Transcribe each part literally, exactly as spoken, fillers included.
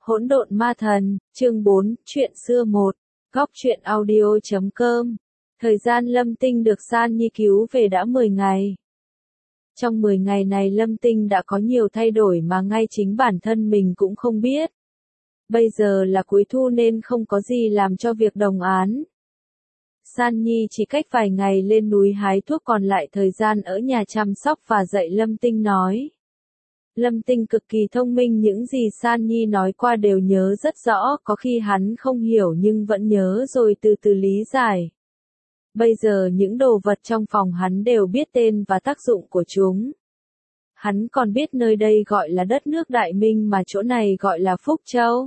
Hỗn độn ma thần, chương bốn, chuyện xưa một, góc truyện audio chấm com. Thời gian Lâm Tinh được San Nhi cứu về đã mười ngày. Trong mười ngày này Lâm Tinh đã có nhiều thay đổi mà ngay chính bản thân mình cũng không biết. Bây giờ là cuối thu nên không có gì làm cho việc đồng án. San Nhi chỉ cách vài ngày lên núi hái thuốc, còn lại thời gian ở nhà chăm sóc và dạy Lâm Tinh nói. Lâm Tinh cực kỳ thông minh, những gì San Nhi nói qua đều nhớ rất rõ, có khi hắn không hiểu nhưng vẫn nhớ rồi từ từ lý giải. Bây giờ những đồ vật trong phòng hắn đều biết tên và tác dụng của chúng. Hắn còn biết nơi đây gọi là đất nước Đại Minh mà chỗ này gọi là Phúc Châu.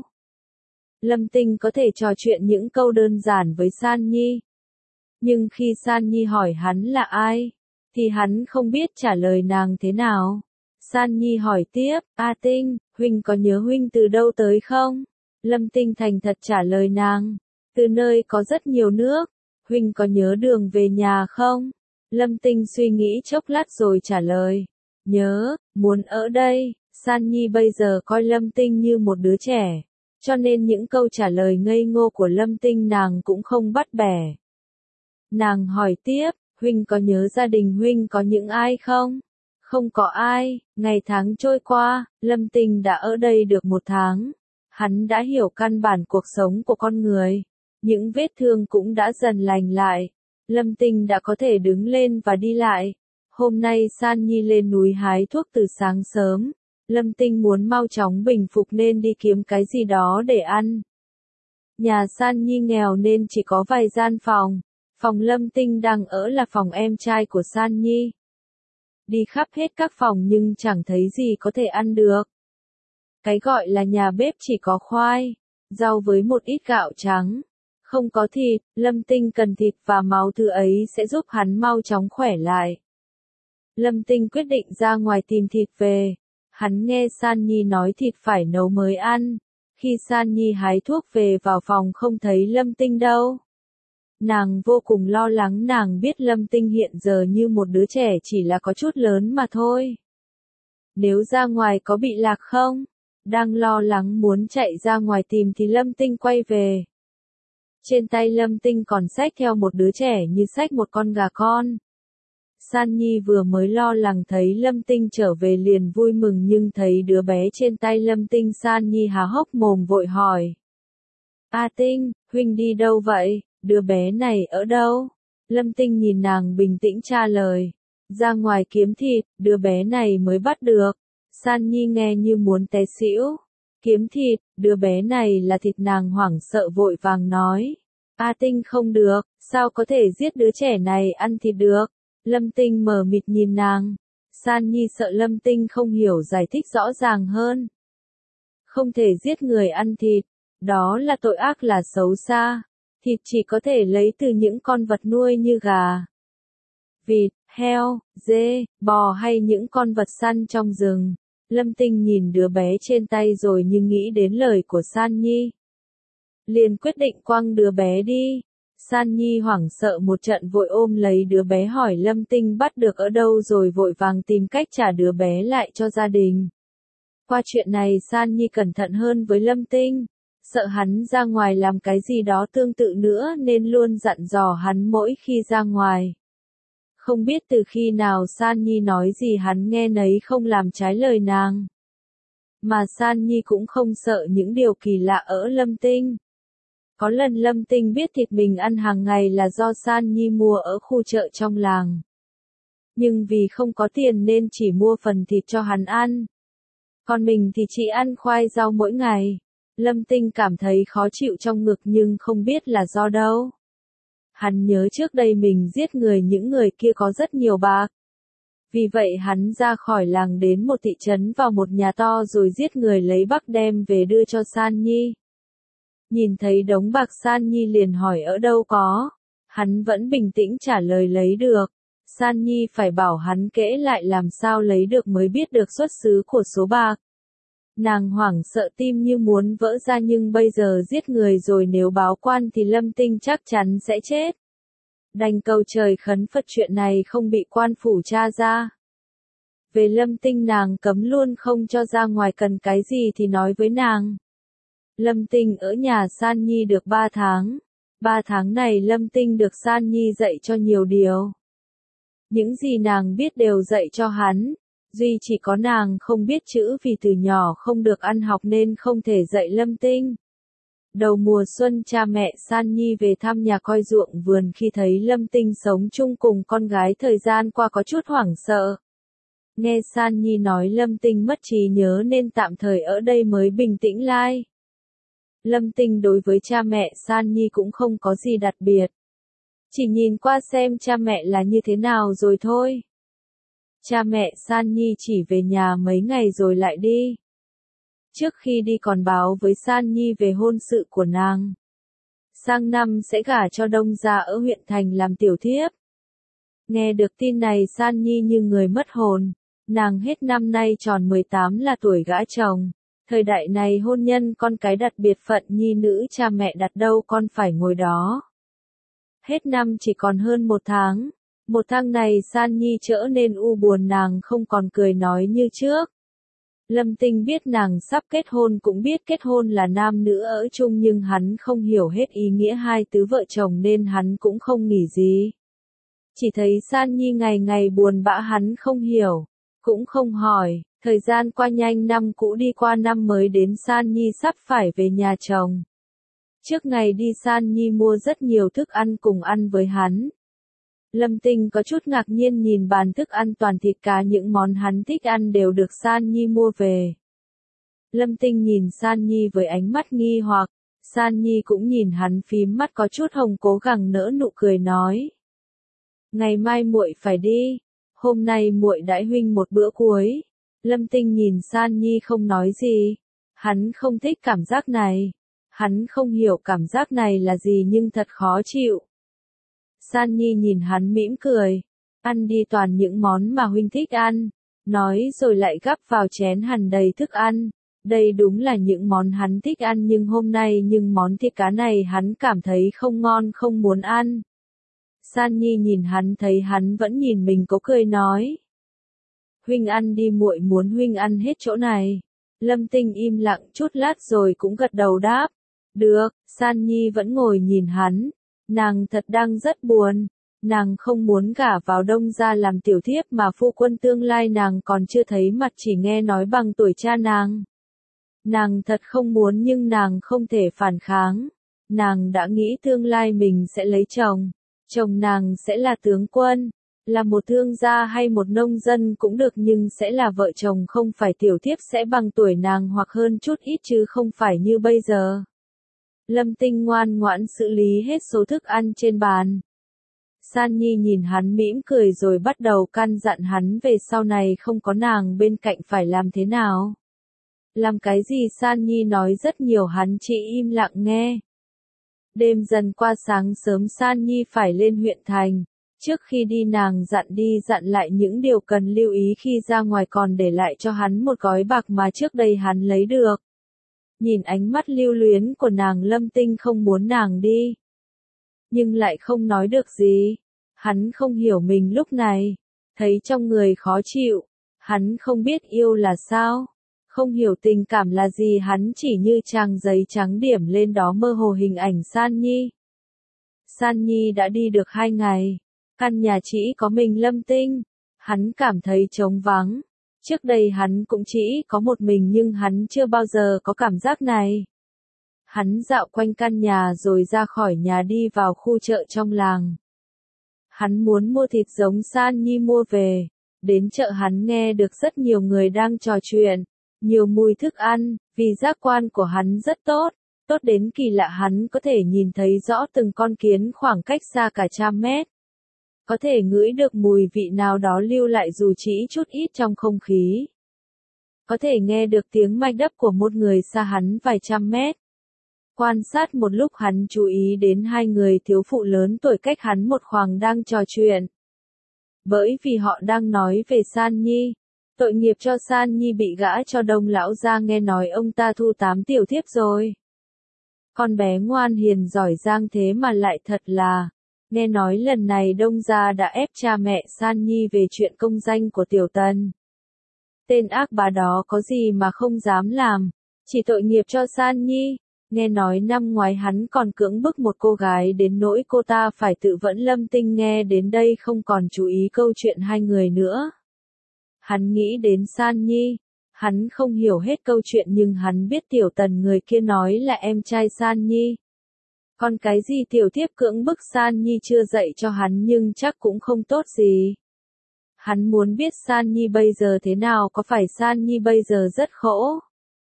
Lâm Tinh có thể trò chuyện những câu đơn giản với San Nhi. Nhưng khi San Nhi hỏi hắn là ai, thì hắn không biết trả lời nàng thế nào. San Nhi hỏi tiếp, A Tinh, huynh có nhớ huynh từ đâu tới không? Lâm Tinh thành thật trả lời nàng, từ nơi có rất nhiều nước. Huynh có nhớ đường về nhà không? Lâm Tinh suy nghĩ chốc lát rồi trả lời, nhớ, muốn ở đây. San Nhi bây giờ coi Lâm Tinh như một đứa trẻ, cho nên những câu trả lời ngây ngô của Lâm Tinh nàng cũng không bắt bẻ. Nàng hỏi tiếp, huynh có nhớ gia đình huynh có những ai không? Không có ai. Ngày tháng trôi qua, Lâm Tinh đã ở đây được một tháng. Hắn đã hiểu căn bản cuộc sống của con người. Những vết thương cũng đã dần lành lại. Lâm Tinh đã có thể đứng lên và đi lại. Hôm nay San Nhi lên núi hái thuốc từ sáng sớm. Lâm Tinh muốn mau chóng bình phục nên đi kiếm cái gì đó để ăn. Nhà San Nhi nghèo nên chỉ có vài gian phòng. Phòng Lâm Tinh đang ở là phòng em trai của San Nhi. Đi khắp hết các phòng nhưng chẳng thấy gì có thể ăn được. Cái gọi là nhà bếp chỉ có khoai, rau với một ít gạo trắng. Không có thịt, Lâm Tinh cần thịt và máu, thứ ấy sẽ giúp hắn mau chóng khỏe lại. Lâm Tinh quyết định ra ngoài tìm thịt về. Hắn nghe San Nhi nói thịt phải nấu mới ăn. Khi San Nhi hái thuốc về vào phòng không thấy Lâm Tinh đâu. Nàng vô cùng lo lắng, nàng biết Lâm Tinh hiện giờ như một đứa trẻ chỉ là có chút lớn mà thôi. Nếu ra ngoài có bị lạc không? Đang lo lắng muốn chạy ra ngoài tìm thì Lâm Tinh quay về. Trên tay Lâm Tinh còn xách theo một đứa trẻ như xách một con gà con. San Nhi vừa mới lo lắng thấy Lâm Tinh trở về liền vui mừng, nhưng thấy đứa bé trên tay Lâm Tinh, San Nhi há hốc mồm vội hỏi. A Tinh, huynh đi đâu vậy? Đứa bé này ở đâu? Lâm Tinh nhìn nàng bình tĩnh trả lời. Ra ngoài kiếm thịt, đứa bé này mới bắt được. San Nhi nghe như muốn té xỉu. Kiếm thịt, đứa bé này là thịt, nàng hoảng sợ vội vàng nói. A Tinh không được, sao có thể giết đứa trẻ này ăn thịt được? Lâm Tinh mờ mịt nhìn nàng. San Nhi sợ Lâm Tinh không hiểu, giải thích rõ ràng hơn. Không thể giết người ăn thịt, đó là tội ác, là xấu xa. Thịt chỉ có thể lấy từ những con vật nuôi như gà, vịt, heo, dê, bò hay những con vật săn trong rừng. Lâm Tinh nhìn đứa bé trên tay rồi nhưng nghĩ đến lời của San Nhi. Liền quyết định quăng đứa bé đi. San Nhi hoảng sợ một trận vội ôm lấy đứa bé hỏi Lâm Tinh bắt được ở đâu rồi vội vàng tìm cách trả đứa bé lại cho gia đình. Qua chuyện này San Nhi cẩn thận hơn với Lâm Tinh. Sợ hắn ra ngoài làm cái gì đó tương tự nữa nên luôn dặn dò hắn mỗi khi ra ngoài. Không biết từ khi nào San Nhi nói gì hắn nghe nấy, không làm trái lời nàng. Mà San Nhi cũng không sợ những điều kỳ lạ ở Lâm Tinh. Có lần Lâm Tinh biết thịt mình ăn hàng ngày là do San Nhi mua ở khu chợ trong làng. Nhưng vì không có tiền nên chỉ mua phần thịt cho hắn ăn. Còn mình thì chỉ ăn khoai rau mỗi ngày. Lâm Tinh cảm thấy khó chịu trong ngực nhưng không biết là do đâu. Hắn nhớ trước đây mình giết người, những người kia có rất nhiều bạc. Vì vậy hắn ra khỏi làng đến một thị trấn, vào một nhà to rồi giết người lấy bạc đem về đưa cho San Nhi. Nhìn thấy đống bạc San Nhi liền hỏi ở đâu có. Hắn vẫn bình tĩnh trả lời lấy được. San Nhi phải bảo hắn kể lại làm sao lấy được mới biết được xuất xứ của số bạc. Nàng hoảng sợ tim như muốn vỡ ra, nhưng bây giờ giết người rồi nếu báo quan thì Lâm Tinh chắc chắn sẽ chết. Đành cầu trời khấn Phật chuyện này không bị quan phủ tra ra. Về Lâm Tinh nàng cấm luôn không cho ra ngoài, cần cái gì thì nói với nàng. Lâm Tinh ở nhà San Nhi được ba tháng. Ba tháng này Lâm Tinh được San Nhi dạy cho nhiều điều. Những gì nàng biết đều dạy cho hắn. Duy chỉ có nàng không biết chữ vì từ nhỏ không được ăn học nên không thể dạy Lâm Tinh. Đầu mùa xuân cha mẹ San Nhi về thăm nhà coi ruộng vườn khi thấy Lâm Tinh sống chung cùng con gái thời gian qua có chút hoảng sợ. Nghe San Nhi nói Lâm Tinh mất trí nhớ nên tạm thời ở đây mới bình tĩnh lại. Lâm Tinh đối với cha mẹ San Nhi cũng không có gì đặc biệt. Chỉ nhìn qua xem cha mẹ là như thế nào rồi thôi. Cha mẹ San Nhi chỉ về nhà mấy ngày rồi lại đi. Trước khi đi còn báo với San Nhi về hôn sự của nàng. Sang năm sẽ gả cho Đông gia ở huyện thành làm tiểu thiếp. Nghe được tin này San Nhi như người mất hồn. Nàng hết năm nay tròn mười tám là tuổi gả chồng. Thời đại này hôn nhân con cái đặt biệt phận nhi nữ cha mẹ đặt đâu con phải ngồi đó. Hết năm chỉ còn hơn một tháng. Một tháng này San Nhi trở nên u buồn, nàng không còn cười nói như trước. Lâm Tinh biết nàng sắp kết hôn, cũng biết kết hôn là nam nữ ở chung, nhưng hắn không hiểu hết ý nghĩa hai tứ vợ chồng nên hắn cũng không nghĩ gì. Chỉ thấy San Nhi ngày ngày buồn bã hắn không hiểu, cũng không hỏi. Thời gian qua nhanh, năm cũ đi qua năm mới đến, San Nhi sắp phải về nhà chồng. Trước ngày đi San Nhi mua rất nhiều thức ăn cùng ăn với hắn. Lâm Tinh có chút ngạc nhiên nhìn bàn thức ăn toàn thịt cá, những món hắn thích ăn đều được San Nhi mua về. Lâm Tinh nhìn San Nhi với ánh mắt nghi hoặc, San Nhi cũng nhìn hắn phím mắt có chút hồng, cố gắng nở nụ cười nói. Ngày mai muội phải đi, hôm nay muội đãi huynh một bữa cuối. Lâm Tinh nhìn San Nhi không nói gì, hắn không thích cảm giác này, hắn không hiểu cảm giác này là gì nhưng thật khó chịu. San Nhi nhìn hắn mỉm cười, ăn đi toàn những món mà huynh thích ăn, nói rồi lại gắp vào chén hẳn đầy thức ăn. Đây đúng là những món hắn thích ăn, nhưng hôm nay nhưng món thịt cá này hắn cảm thấy không ngon, không muốn ăn. San Nhi nhìn hắn thấy hắn vẫn nhìn mình, có cười nói. Huynh ăn đi, muội muốn huynh ăn hết chỗ này. Lâm Tinh im lặng chút lát rồi cũng gật đầu đáp. Được. San Nhi vẫn ngồi nhìn hắn. Nàng thật đang rất buồn. Nàng không muốn gả vào Đông gia làm tiểu thiếp, mà phu quân tương lai nàng còn chưa thấy mặt, chỉ nghe nói bằng tuổi cha nàng. Nàng thật không muốn, nhưng nàng không thể phản kháng. Nàng đã nghĩ tương lai mình sẽ lấy chồng. Chồng nàng sẽ là tướng quân, là một thương gia hay một nông dân cũng được, nhưng sẽ là vợ chồng, không phải tiểu thiếp, sẽ bằng tuổi nàng hoặc hơn chút ít chứ không phải như bây giờ. Lâm Tinh ngoan ngoãn xử lý hết số thức ăn trên bàn. San Nhi nhìn hắn mỉm cười rồi bắt đầu căn dặn hắn về sau này không có nàng bên cạnh phải làm thế nào. Làm cái gì San Nhi nói rất nhiều, hắn chỉ im lặng nghe. Đêm dần qua, sáng sớm San Nhi phải lên huyện thành. Trước khi đi nàng dặn đi dặn lại những điều cần lưu ý khi ra ngoài, còn để lại cho hắn một gói bạc mà trước đây hắn lấy được. Nhìn ánh mắt lưu luyến của nàng, Lâm Tinh không muốn nàng đi. Nhưng lại không nói được gì. Hắn không hiểu mình lúc này. Thấy trong người khó chịu. Hắn không biết yêu là sao. Không hiểu tình cảm là gì, hắn chỉ như trang giấy trắng điểm lên đó mơ hồ hình ảnh San Nhi. San Nhi đã đi được hai ngày. Căn nhà chỉ có mình Lâm Tinh. Hắn cảm thấy trống vắng. Trước đây hắn cũng chỉ có một mình, nhưng hắn chưa bao giờ có cảm giác này. Hắn dạo quanh căn nhà rồi ra khỏi nhà đi vào khu chợ trong làng. Hắn muốn mua thịt giống San Nhi mua về. Đến chợ hắn nghe được rất nhiều người đang trò chuyện. Nhiều mùi thức ăn, vì giác quan của hắn rất tốt. Tốt đến kỳ lạ, hắn có thể nhìn thấy rõ từng con kiến khoảng cách xa cả trăm mét. Có thể ngửi được mùi vị nào đó lưu lại dù chỉ chút ít trong không khí. Có thể nghe được tiếng mạch đập của một người xa hắn vài trăm mét. Quan sát một lúc hắn chú ý đến hai người thiếu phụ lớn tuổi cách hắn một khoảng đang trò chuyện. Bởi vì họ đang nói về San Nhi. Tội nghiệp cho San Nhi bị gã cho Đông lão gia nghe nói ông ta thu tám tiểu thiếp rồi. Con bé ngoan hiền giỏi giang thế mà lại thật là. Nghe nói lần này Đông gia đã ép cha mẹ San Nhi về chuyện công danh của Tiểu Tần. Tên ác bà đó có gì mà không dám làm. Chỉ tội nghiệp cho San Nhi. Nghe nói năm ngoái hắn còn cưỡng bức một cô gái đến nỗi cô ta phải tự vẫn. Lâm Tinh nghe đến đây không còn chú ý câu chuyện hai người nữa. Hắn nghĩ đến San Nhi. Hắn không hiểu hết câu chuyện nhưng hắn biết Tiểu Tần người kia nói là em trai San Nhi. Còn cái gì tiểu thiếp cưỡng bức San Nhi chưa dạy cho hắn nhưng chắc cũng không tốt gì. Hắn muốn biết San Nhi bây giờ thế nào, có phải San Nhi bây giờ rất khổ?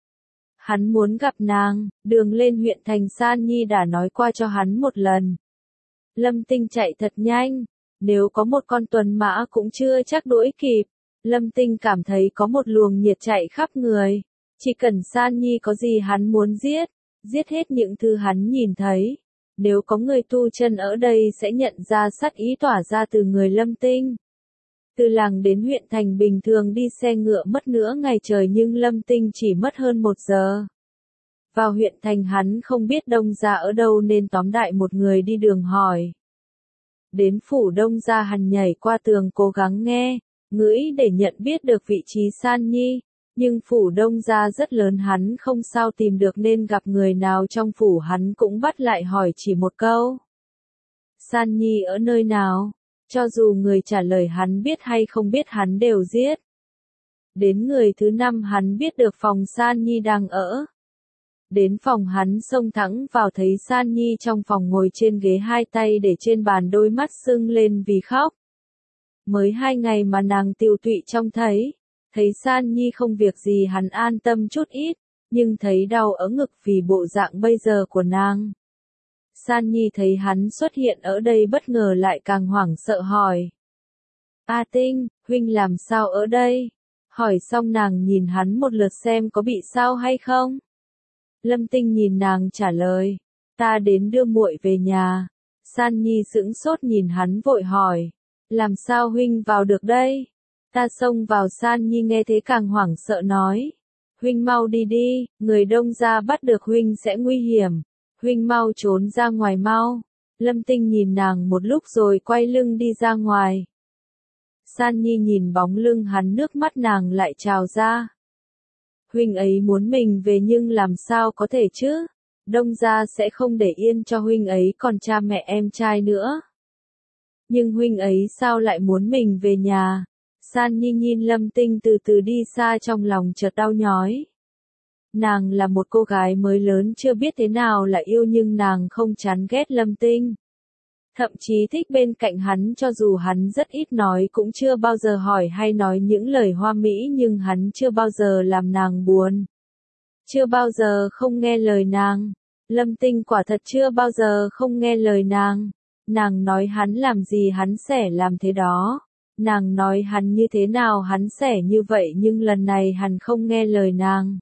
Hắn muốn gặp nàng, đường lên huyện thành San Nhi đã nói qua cho hắn một lần. Lâm Tinh chạy thật nhanh, nếu có một con tuần mã cũng chưa chắc đuổi kịp. Lâm Tinh cảm thấy có một luồng nhiệt chạy khắp người. Chỉ cần San Nhi có gì hắn muốn giết, giết hết những thứ hắn nhìn thấy. Nếu có người tu chân ở đây sẽ nhận ra sát ý tỏa ra từ người Lâm Tinh. Từ làng đến huyện thành bình thường đi xe ngựa mất nửa ngày trời nhưng Lâm Tinh chỉ mất hơn một giờ. Vào huyện thành hắn không biết Đông Gia ở đâu nên tóm đại một người đi đường hỏi. Đến phủ Đông Gia hắn nhảy qua tường cố gắng nghe, ngửi để nhận biết được vị trí San Nhi. Nhưng phủ Đông Gia rất lớn hắn không sao tìm được nên gặp người nào trong phủ hắn cũng bắt lại hỏi chỉ một câu. San Nhi ở nơi nào? Cho dù người trả lời hắn biết hay không biết hắn đều giết. Đến người thứ năm hắn biết được phòng San Nhi đang ở. Đến phòng hắn xông thẳng vào thấy San Nhi trong phòng ngồi trên ghế hai tay để trên bàn đôi mắt sưng lên vì khóc. Mới hai ngày mà nàng tiêu tụy trông thấy. Thấy San Nhi không việc gì hắn an tâm chút ít, nhưng thấy đau ở ngực vì bộ dạng bây giờ của nàng. San Nhi thấy hắn xuất hiện ở đây bất ngờ lại càng hoảng sợ hỏi. A Tinh, huynh làm sao ở đây? Hỏi xong nàng nhìn hắn một lượt xem có bị sao hay không. Lâm Tinh nhìn nàng trả lời. Ta đến đưa muội về nhà. San Nhi sững sốt nhìn hắn vội hỏi. Làm sao huynh vào được đây? Ta xông vào. San Nhi nghe thế càng hoảng sợ nói. Huynh mau đi đi, người Đông Gia bắt được huynh sẽ nguy hiểm. Huynh mau trốn ra ngoài mau. Lâm Tinh nhìn nàng một lúc rồi quay lưng đi ra ngoài. San Nhi nhìn bóng lưng hắn nước mắt nàng lại trào ra. Huynh ấy muốn mình về nhưng làm sao có thể chứ? Đông Gia sẽ không để yên cho huynh ấy còn cha mẹ em trai nữa. Nhưng huynh ấy sao lại muốn mình về nhà? San Nhi nhìn Lâm Tinh từ từ đi xa trong lòng chợt đau nhói. Nàng là một cô gái mới lớn chưa biết thế nào là yêu nhưng nàng không chán ghét Lâm Tinh. Thậm chí thích bên cạnh hắn cho dù hắn rất ít nói cũng chưa bao giờ hỏi hay nói những lời hoa mỹ nhưng hắn chưa bao giờ làm nàng buồn. Chưa bao giờ không nghe lời nàng. Lâm Tinh quả thật chưa bao giờ không nghe lời nàng. Nàng nói hắn làm gì hắn sẽ làm thế đó. Nàng nói hắn như thế nào hắn sẽ như vậy nhưng lần này hắn không nghe lời nàng.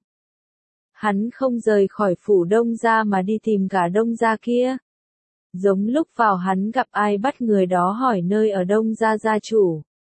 Hắn không rời khỏi phủ Đông Gia mà đi tìm cả Đông Gia kia. Giống lúc vào hắn gặp ai bắt người đó hỏi nơi ở Đông Gia gia chủ.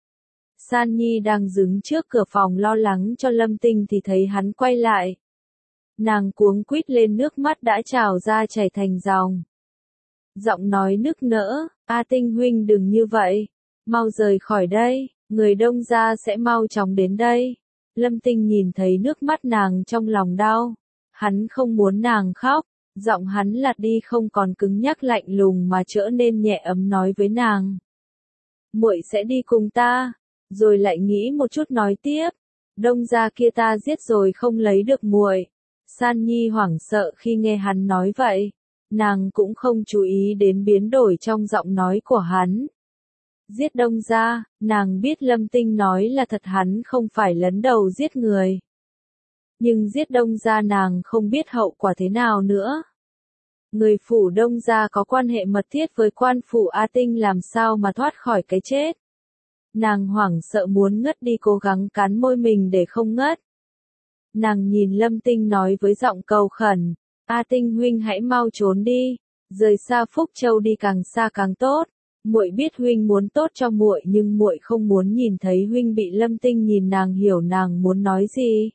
San Nhi đang đứng trước cửa phòng lo lắng cho Lâm Tinh thì thấy hắn quay lại. Nàng cuống quýt lên nước mắt đã trào ra chảy thành dòng. Giọng nói nức nở, A Tinh huynh đừng như vậy. Mau rời khỏi đây, người Đông Gia sẽ mau chóng đến đây. Lâm Tinh nhìn thấy nước mắt nàng trong lòng đau. Hắn không muốn nàng khóc, giọng hắn lạt đi không còn cứng nhắc lạnh lùng mà trở nên nhẹ ấm nói với nàng. Muội sẽ đi cùng ta, rồi lại nghĩ một chút nói tiếp. Đông Gia kia ta giết rồi không lấy được muội. San Nhi hoảng sợ khi nghe hắn nói vậy. Nàng cũng không chú ý đến biến đổi trong giọng nói của hắn. Giết Đông Gia, nàng biết Lâm Tinh nói là thật hắn không phải lấn đầu giết người. Nhưng giết Đông Gia nàng không biết hậu quả thế nào nữa. Người phủ Đông Gia có quan hệ mật thiết với quan phủ A Tinh làm sao mà thoát khỏi cái chết. Nàng hoảng sợ muốn ngất đi cố gắng cắn môi mình để không ngất. Nàng nhìn Lâm Tinh nói với giọng cầu khẩn. A Tinh huynh hãy mau trốn đi, rời xa Phúc Châu đi càng xa càng tốt. Muội biết huynh muốn tốt cho muội nhưng muội không muốn nhìn thấy huynh bị. Lâm Tinh nhìn nàng hiểu nàng muốn nói gì.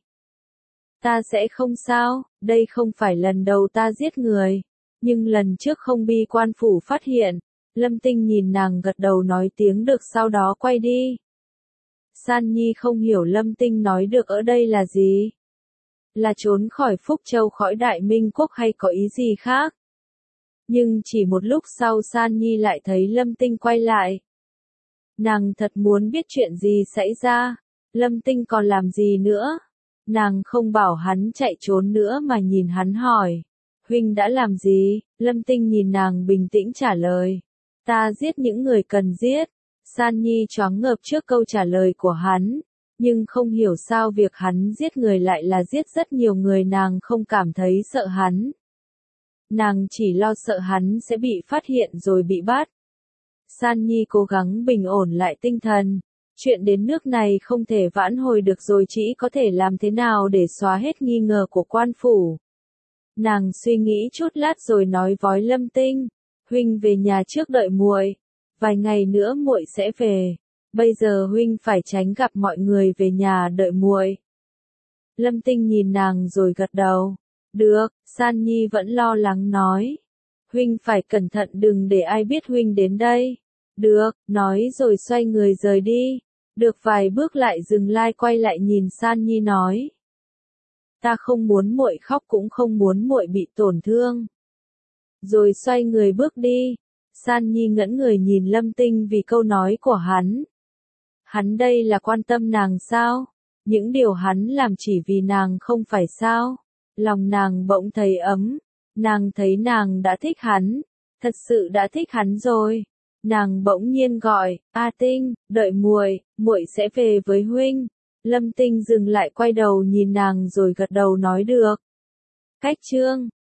Ta sẽ không sao, đây không phải lần đầu ta giết người. Nhưng lần trước không bị quan phủ phát hiện. Lâm Tinh nhìn nàng gật đầu nói tiếng được sau đó quay đi. San Nhi không hiểu Lâm Tinh nói được ở đây là gì. Là trốn khỏi Phúc Châu khỏi Đại Minh Quốc hay có ý gì khác? Nhưng chỉ một lúc sau San Nhi lại thấy Lâm Tinh quay lại. Nàng thật muốn biết chuyện gì xảy ra. Lâm Tinh còn làm gì nữa? Nàng không bảo hắn chạy trốn nữa mà nhìn hắn hỏi. Huynh đã làm gì? Lâm Tinh nhìn nàng bình tĩnh trả lời. Ta giết những người cần giết. San Nhi choáng ngợp trước câu trả lời của hắn. Nhưng không hiểu sao việc hắn giết người lại là giết rất nhiều người, nàng không cảm thấy sợ hắn. Nàng chỉ lo sợ hắn sẽ bị phát hiện rồi bị bắt. San Nhi cố gắng bình ổn lại tinh thần. Chuyện đến nước này không thể vãn hồi được rồi, chỉ có thể làm thế nào để xóa hết nghi ngờ của quan phủ. Nàng suy nghĩ chút lát rồi nói với Lâm Tinh. Huynh về nhà trước đợi muội. Vài ngày nữa muội sẽ về. Bây giờ huynh phải tránh gặp mọi người, về nhà đợi muội. Lâm Tinh nhìn nàng rồi gật đầu. Được, San Nhi vẫn lo lắng nói. Huynh phải cẩn thận, đừng để ai biết huynh đến đây. Được, nói rồi xoay người rời đi. Được vài bước lại dừng lại, quay lại nhìn San Nhi nói. Ta không muốn muội khóc, cũng không muốn muội bị tổn thương. Rồi xoay người bước đi. San Nhi ngẩn người nhìn Lâm Tinh vì câu nói của hắn. Hắn đây là quan tâm nàng sao? Những điều hắn làm chỉ vì nàng không phải sao? Lòng nàng bỗng thấy ấm. Nàng thấy nàng đã thích hắn. Thật sự đã thích hắn rồi. Nàng bỗng nhiên gọi, A Tinh, đợi muội, muội sẽ về với huynh. Lâm Tinh dừng lại, quay đầu nhìn nàng rồi gật đầu nói được. Cách chương